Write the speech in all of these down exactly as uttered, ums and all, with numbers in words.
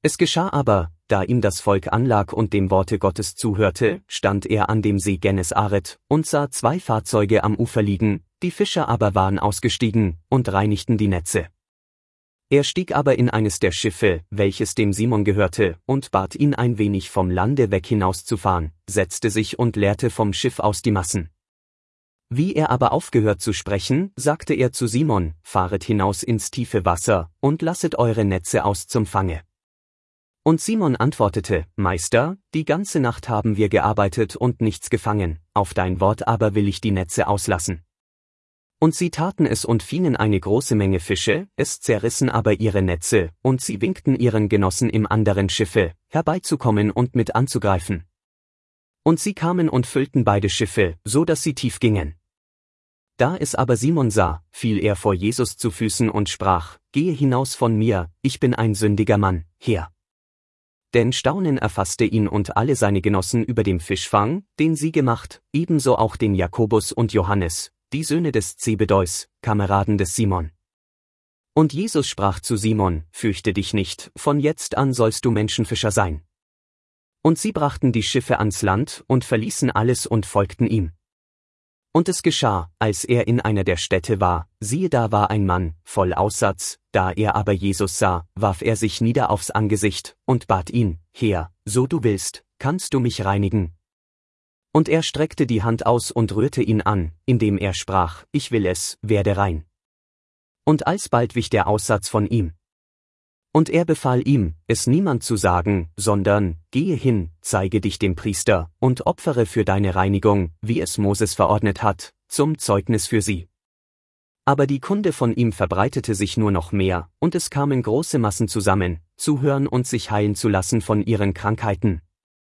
Es geschah aber, da ihm das Volk anlag und dem Worte Gottes zuhörte, stand er an dem See Gennesaret und sah zwei Fahrzeuge am Ufer liegen, die Fischer aber waren ausgestiegen und reinigten die Netze. Er stieg aber in eines der Schiffe, welches dem Simon gehörte, und bat ihn ein wenig vom Lande weg hinauszufahren, setzte sich und leerte vom Schiff aus die Massen. Wie er aber aufgehört zu sprechen, sagte er zu Simon, fahret hinaus ins tiefe Wasser und lasset eure Netze aus zum Fange. Und Simon antwortete, Meister, die ganze Nacht haben wir gearbeitet und nichts gefangen, auf dein Wort aber will ich die Netze auslassen. Und sie taten es und fingen eine große Menge Fische, es zerrissen aber ihre Netze, und sie winkten ihren Genossen im anderen Schiffe, herbeizukommen und mit anzugreifen. Und sie kamen und füllten beide Schiffe, so dass sie tief gingen. Da es aber Simon sah, fiel er vor Jesus zu Füßen und sprach, Gehe hinaus von mir, ich bin ein sündiger Mann, Herr. Denn Staunen erfasste ihn und alle seine Genossen über dem Fischfang, den sie gemacht, ebenso auch den Jakobus und Johannes, die Söhne des Zebedeus, Kameraden des Simon. Und Jesus sprach zu Simon, Fürchte dich nicht, von jetzt an sollst du Menschenfischer sein. Und sie brachten die Schiffe ans Land und verließen alles und folgten ihm. Und es geschah, als er in einer der Städte war, siehe da war ein Mann, voll Aussatz, da er aber Jesus sah, warf er sich nieder aufs Angesicht, und bat ihn, Herr, so du willst, kannst du mich reinigen. Und er streckte die Hand aus und rührte ihn an, indem er sprach, ich will es, werde rein. Und alsbald wich der Aussatz von ihm. Und er befahl ihm, es niemand zu sagen, sondern, gehe hin, zeige dich dem Priester, und opfere für deine Reinigung, wie es Moses verordnet hat, zum Zeugnis für sie. Aber die Kunde von ihm verbreitete sich nur noch mehr, und es kamen große Massen zusammen, zu hören und sich heilen zu lassen von ihren Krankheiten.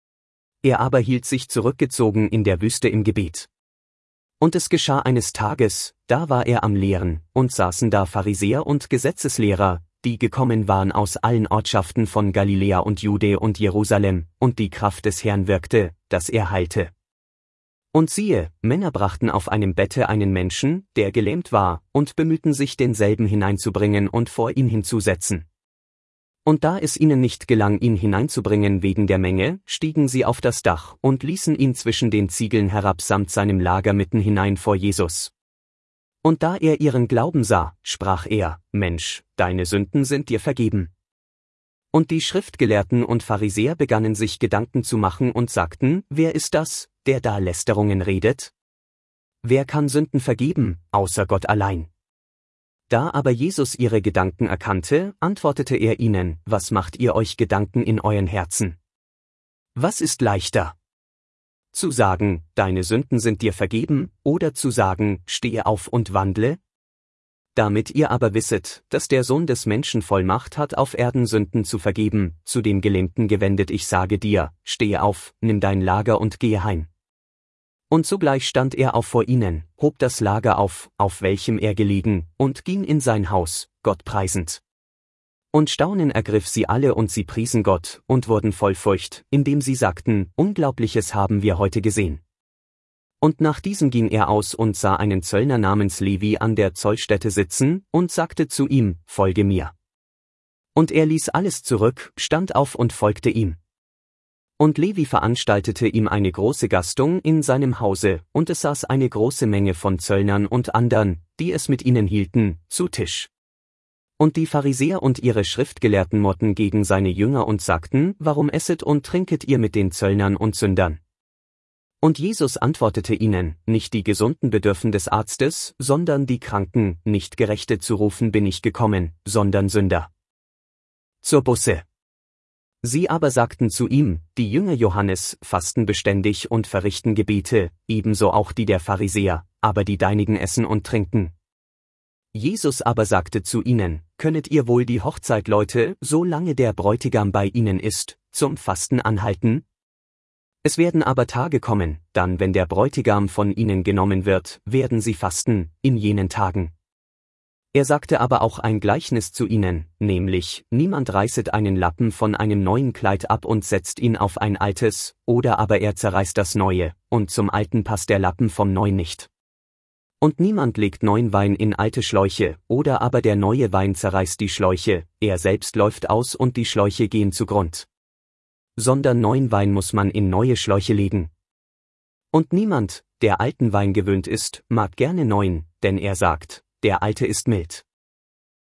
Er aber hielt sich zurückgezogen in der Wüste im Gebet. Und es geschah eines Tages, da war er am Lehren, und saßen da Pharisäer und Gesetzeslehrer, die gekommen waren aus allen Ortschaften von Galiläa und Jude und Jerusalem, und die Kraft des Herrn wirkte, dass er heilte. Und siehe, Männer brachten auf einem Bette einen Menschen, der gelähmt war, und bemühten sich denselben hineinzubringen und vor ihn hinzusetzen. Und da es ihnen nicht gelang, ihn hineinzubringen wegen der Menge, stiegen sie auf das Dach und ließen ihn zwischen den Ziegeln herab samt seinem Lager mitten hinein vor Jesus. Und da er ihren Glauben sah, sprach er, Mensch, deine Sünden sind dir vergeben. Und die Schriftgelehrten und Pharisäer begannen sich Gedanken zu machen und sagten, wer ist das, der da Lästerungen redet? Wer kann Sünden vergeben, außer Gott allein? Da aber Jesus ihre Gedanken erkannte, antwortete er ihnen, was macht ihr euch Gedanken in euren Herzen? Was ist leichter? Zu sagen, deine Sünden sind dir vergeben, oder zu sagen, stehe auf und wandle? Damit ihr aber wisset, dass der Sohn des Menschen Vollmacht hat, auf Erden Sünden zu vergeben, zu dem Gelähmten gewendet ich sage dir, stehe auf, nimm dein Lager und gehe heim. Und sogleich stand er auf vor ihnen, hob das Lager auf, auf welchem er gelegen, und ging in sein Haus, Gott preisend. Und Staunen ergriff sie alle und sie priesen Gott, und wurden voll Furcht, indem sie sagten, Unglaubliches haben wir heute gesehen. Und nach diesem ging er aus und sah einen Zöllner namens Levi an der Zollstätte sitzen, und sagte zu ihm, Folge mir. Und er ließ alles zurück, stand auf und folgte ihm. Und Levi veranstaltete ihm eine große Gastung in seinem Hause, und es saß eine große Menge von Zöllnern und andern, die es mit ihnen hielten, zu Tisch. Und die Pharisäer und ihre Schriftgelehrten murrten gegen seine Jünger und sagten, warum esset und trinket ihr mit den Zöllnern und Sündern? Und Jesus antwortete ihnen, nicht die Gesunden bedürfen des Arztes, sondern die Kranken, nicht Gerechte zu rufen bin ich gekommen, sondern Sünder. Zur Busse. Sie aber sagten zu ihm, die Jünger Johannes fasten beständig und verrichten Gebete, ebenso auch die der Pharisäer, aber die deinigen essen und trinken. Jesus aber sagte zu ihnen, könnet ihr wohl die Hochzeitleute, solange der Bräutigam bei ihnen ist, zum Fasten anhalten? Es werden aber Tage kommen, dann wenn der Bräutigam von ihnen genommen wird, werden sie fasten, in jenen Tagen. Er sagte aber auch ein Gleichnis zu ihnen, nämlich, niemand reißet einen Lappen von einem neuen Kleid ab und setzt ihn auf ein altes, oder aber er zerreißt das neue, und zum alten passt der Lappen vom neuen nicht. Und niemand legt neuen Wein in alte Schläuche, oder aber der neue Wein zerreißt die Schläuche, er selbst läuft aus und die Schläuche gehen zugrund. Sondern neuen Wein muss man in neue Schläuche legen. Und niemand, der alten Wein gewöhnt ist, mag gerne neuen, denn er sagt, der alte ist mild.